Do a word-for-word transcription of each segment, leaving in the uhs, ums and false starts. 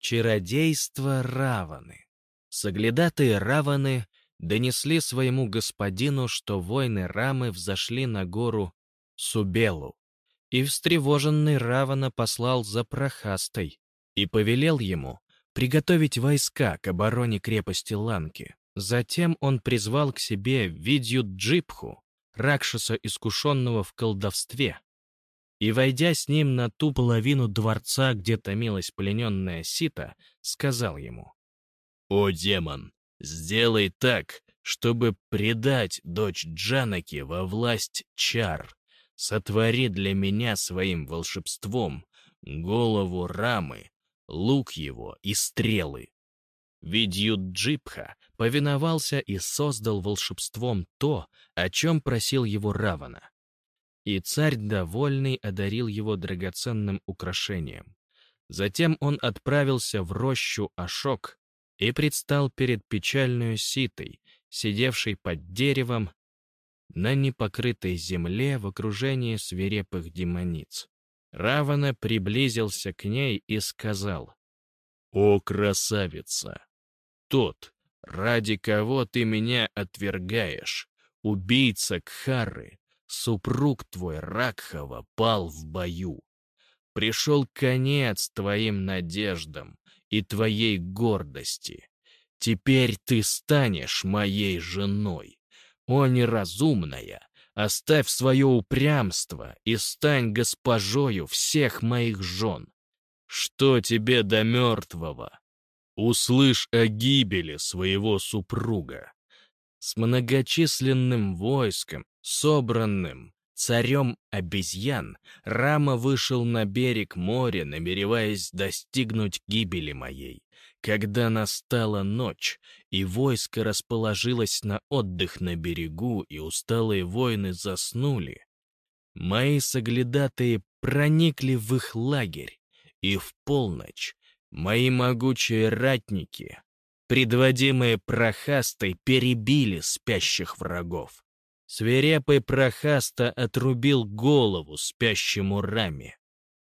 Чародейство Раваны. Соглядатые Раваны донесли своему господину, что воины Рамы взошли на гору Субелу, и встревоженный Равана послал за Прохастой и повелел ему приготовить войска к обороне крепости Ланки. Затем он призвал к себе Видью-Джипху, Ракшаса, искушенного в колдовстве, и, войдя с ним на ту половину дворца, где томилась плененная Сита, сказал ему: «О, демон, сделай так, чтобы предать дочь Джанаки во власть чар. Сотвори для меня своим волшебством голову Рамы, лук его и стрелы». Видью-Джипха повиновался и создал волшебством то, о чем просил его Равана. И царь, довольный, одарил его драгоценным украшением. Затем он отправился в рощу Ашок и предстал перед печальной Ситой, сидевшей под деревом на непокрытой земле в окружении свирепых демониц. Равана приблизился к ней и сказал: «О, красавица! Тот, ради кого ты меня отвергаешь, убийца Кхары, супруг твой Ракхава, пал в бою. Пришел конец твоим надеждам и твоей гордости. Теперь ты станешь моей женой. О, неразумная, оставь свое упрямство и стань госпожою всех моих жен. Что тебе до мертвого? Услышь о гибели своего супруга». С многочисленным войском, собранным царем обезьян, Рама вышел на берег моря, намереваясь достигнуть гибели моей. Когда настала ночь, и войско расположилось на отдых на берегу, и усталые воины заснули, мои соглядатые проникли в их лагерь, и в полночь мои могучие ратники, предводимые Прохастой, перебили спящих врагов. Свирепый Прохаста отрубил голову спящему Раме.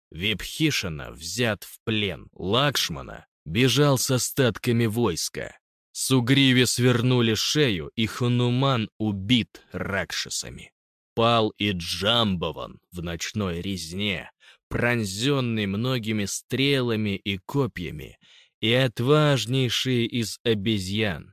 Вибхишана взят в плен. Лакшмана бежал с остатками войска. Сугриве свернули шею, и Хануман убит ракшасами. Пал и Джамбаван в ночной резне, пронзенный многими стрелами и копьями, и отважнейшие из обезьян,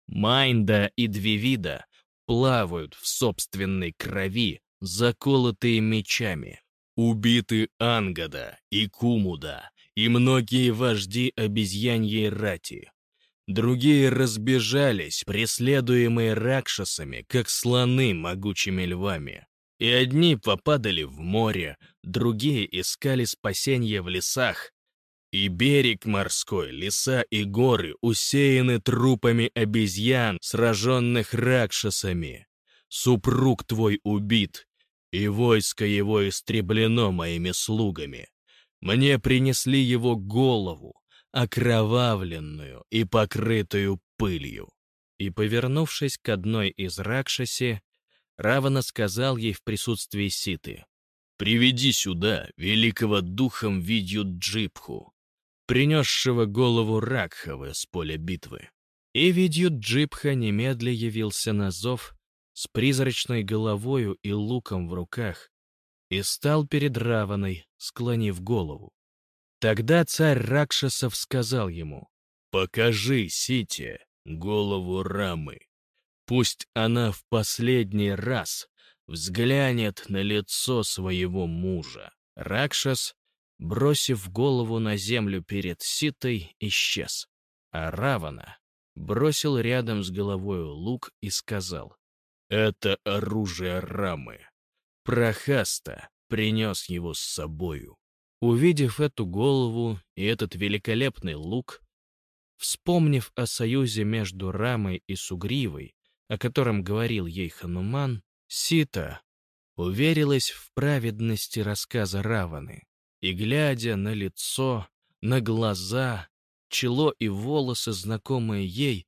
Майнда и Двивида, плавают в собственной крови, заколотые мечами. Убиты Ангада и Кумуда, и многие вожди обезьяньей рати. Другие разбежались, преследуемые ракшасами, как слоны могучими львами. И одни попадали в море, другие искали спасения в лесах. И берег морской, леса и горы усеяны трупами обезьян, сраженных ракшасами. Супруг твой убит, и войско его истреблено моими слугами. Мне принесли его голову, окровавленную и покрытую пылью». И, повернувшись к одной из ракшаси, Равана сказал ей в присутствии Ситы: «Приведи сюда великого духом Видью-Джипху, принесшего голову Ракхавы с поля битвы». И Видью-Джипха немедля явился на зов с призрачной головою и луком в руках и стал перед Раваной, склонив голову. Тогда царь Ракшасов сказал ему: «Покажи Сите голову Рамы. Пусть она в последний раз взглянет на лицо своего мужа». Ракшас, бросив голову на землю перед Ситой, исчез. А Равана бросил рядом с головою лук и сказал: «Это оружие Рамы. Прохаста принес его с собою». Увидев эту голову и этот великолепный лук, вспомнив о союзе между Рамой и Сугривой, о котором говорил ей Хануман, Сита уверилась в праведности рассказа Раваны, и, глядя на лицо, на глаза, чело и волосы, знакомые ей,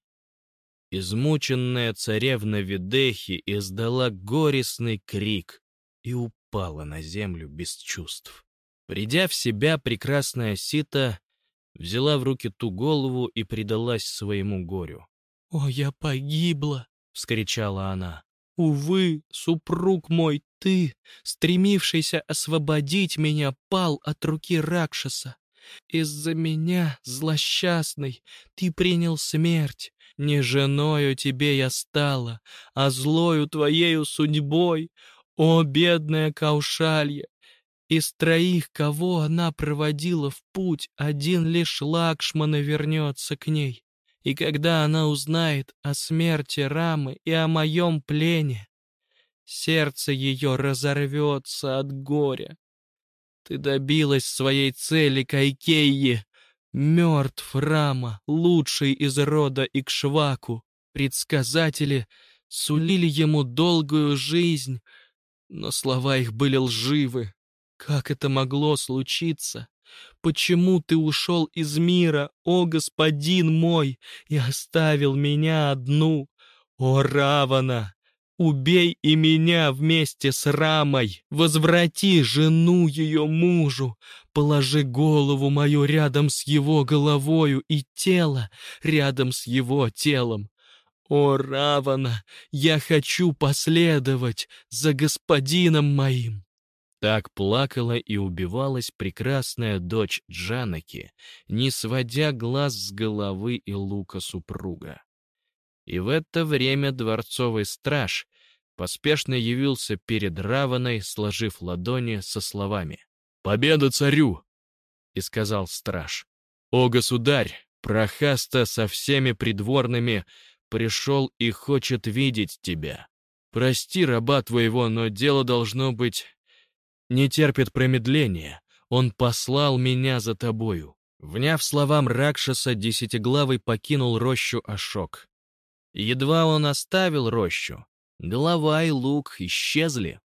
измученная царевна Видехи издала горестный крик и упала на землю без чувств. Придя в себя, прекрасная Сита взяла в руки ту голову и предалась своему горю. «О, я погибла!» — вскричала она. «Увы, супруг мой, ты, стремившийся освободить меня, пал от руки Ракшаса. Из-за меня, злосчастный, ты принял смерть. Не женою тебе я стала, а злою твоею судьбой. О, бедная Каушалья! Из троих, кого она проводила в путь, один лишь Лакшмана вернется к ней. И когда она узнает о смерти Рамы и о моем плене, сердце ее разорвется от горя. Ты добилась своей цели, Кайкейи. Мертв Рама, лучший из рода Икшваку. Предсказатели сулили ему долгую жизнь, но слова их были лживы. Как это могло случиться? Почему ты ушел из мира, о господин мой, и оставил меня одну? О, Равана, убей и меня вместе с Рамой, возврати жену ее мужу, положи голову мою рядом с его головою и тело рядом с его телом. О, Равана, я хочу последовать за господином моим. Так плакала и убивалась прекрасная дочь Джанаки, не сводя глаз с головы и лука супруга. И в это время дворцовый страж поспешно явился перед Раваной, сложив ладони со словами «Победа царю!» И сказал страж: «О, государь, Прахаста со всеми придворными пришел и хочет видеть тебя. Прости раба твоего, но дело должно быть... не терпит промедления. Он послал меня за тобою». Вняв словам Ракшаса, Десятиглавый покинул рощу Ашок. Едва он оставил рощу, голова и лук исчезли.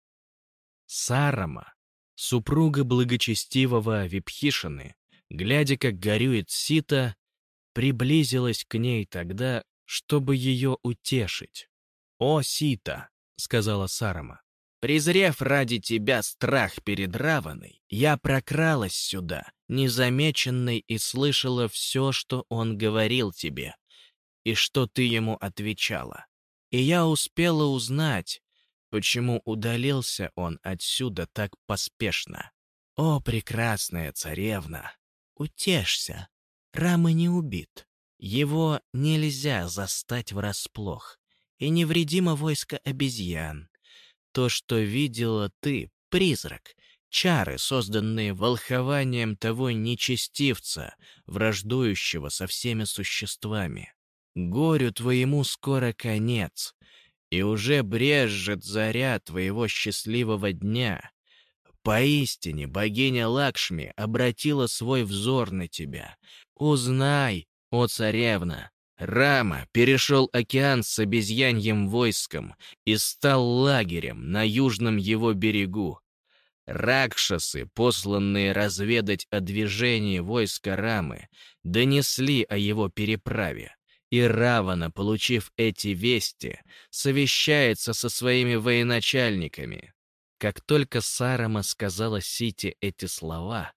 Сарама, супруга благочестивого Випхишаны, глядя, как горюет Сита, приблизилась к ней тогда, чтобы ее утешить. «О, Сита!» — сказала Сарама. «Презрев ради тебя страх перед Раваной, я прокралась сюда, незамеченной, и слышала все, что он говорил тебе, и что ты ему отвечала. И я успела узнать, почему удалился он отсюда так поспешно. О, прекрасная царевна, утешься, Рама не убит. Его нельзя застать врасплох, и невредимо войско обезьян. То, что видела ты, призрак, чары, созданные волхованием того нечестивца, враждующего со всеми существами. Горю твоему скоро конец, и уже брежет заря твоего счастливого дня. Поистине богиня Лакшми обратила свой взор на тебя. Узнай, о царевна, Рама перешел океан с обезьяньим войском и стал лагерем на южном его берегу. Ракшасы, посланные разведать о движении войска Рамы, донесли о его переправе. И Равана, получив эти вести, совещается со своими военачальниками. Как только Сарама сказала Сите эти слова,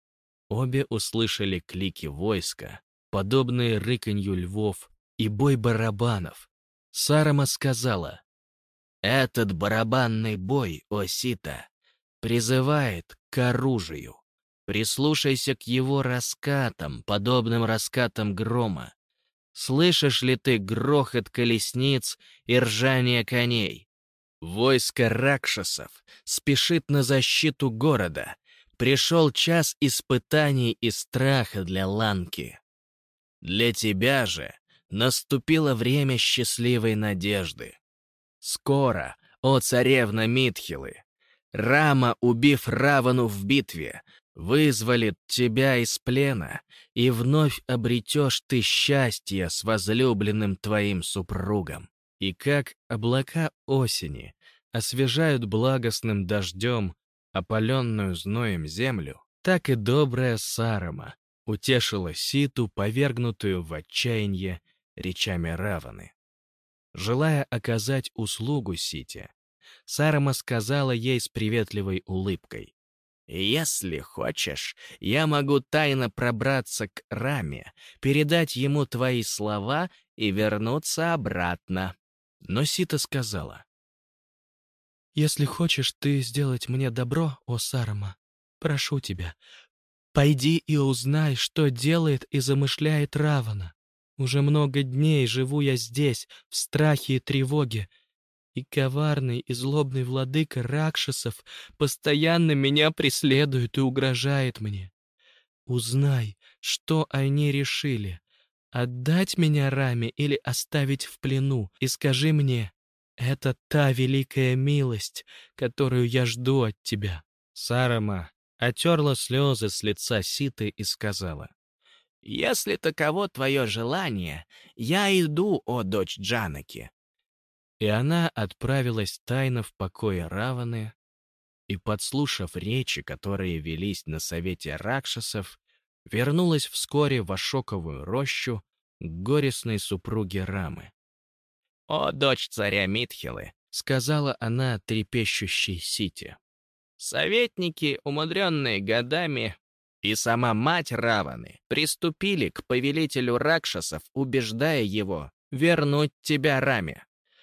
обе услышали клики войска, подобные рыканью львов, и бой барабанов. Сарама сказала: «Этот барабанный бой, о Сита, призывает к оружию. Прислушайся к его раскатам, подобным раскатам грома. Слышишь ли ты грохот колесниц и ржание коней? Войско ракшасов спешит на защиту города. Пришел час испытаний и страха для Ланки. Для тебя же наступило время счастливой надежды. Скоро, о царевна Митхилы, Рама, убив Равану в битве, вызволит тебя из плена, и вновь обретешь ты счастье с возлюбленным твоим супругом. И как облака осени освежают благостным дождем опаленную зноем землю, так и добрая Сарама утешила Ситу, повергнутую в отчаяние речами Раваны. Желая оказать услугу Сите, Сарама сказала ей с приветливой улыбкой: Если хочешь, я могу тайно пробраться к Раме, передать ему твои слова и вернуться обратно». Но Сита сказала: «Если хочешь ты сделать мне добро, о Сарама, прошу тебя, пойди и узнай, что делает и замышляет Равана. Уже много дней живу я здесь, в страхе и тревоге, и коварный и злобный владыка Ракшасов постоянно меня преследует и угрожает мне. Узнай, что они решили, отдать меня Раме или оставить в плену, и скажи мне, это та великая милость, которую я жду от тебя». Сарама отерла слезы с лица Ситы и сказала: «Если таково твое желание, я иду, о дочь Джанаки». И она отправилась тайно в покое Раваны, и, подслушав речи, которые велись на совете ракшасов, вернулась вскоре в Ашоковую рощу к горестной супруге Рамы. «О, дочь царя Митхилы!» — сказала она трепещущей Сите. «Советники, умудренные годами, и сама мать Раваны приступили к повелителю ракшасов, убеждая его вернуть тебя Раме.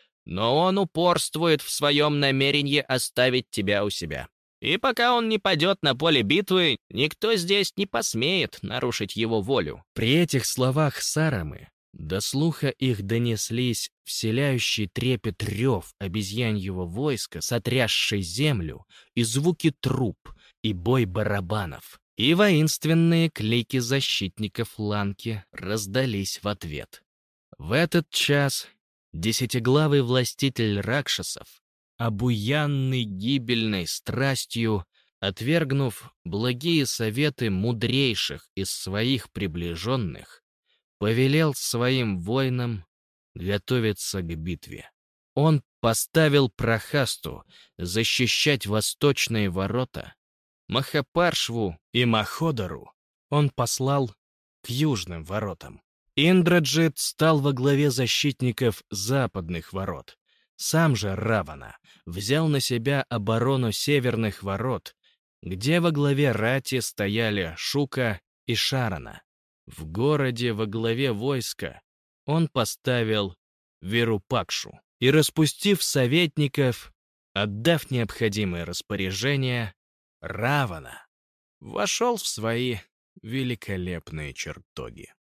Но он упорствует в своем намерении оставить тебя у себя. И пока он не падет на поле битвы, никто здесь не посмеет нарушить его волю». При этих словах Сарамы до слуха их донеслись вселяющий трепет рев обезьяньего войска, сотрясший землю, и звуки труп, и бой барабанов, и воинственные клики защитников Ланки раздались в ответ. В этот час десятиглавый властитель ракшасов, обуянный гибельной страстью, отвергнув благие советы мудрейших из своих приближенных, повелел своим воинам готовиться к битве. Он поставил Прахасту защищать восточные ворота, Махапаршву и Маходару он послал к южным воротам. Индраджит стал во главе защитников западных ворот. Сам же Равана взял на себя оборону северных ворот, где во главе рати стояли Шука и Шарана. В городе во главе войска он поставил Вирупакшу и, распустив советников, отдав необходимые распоряжения, Равана вошел в свои великолепные чертоги.